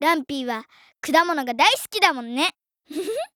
ランピーは果物が大好きだもんね。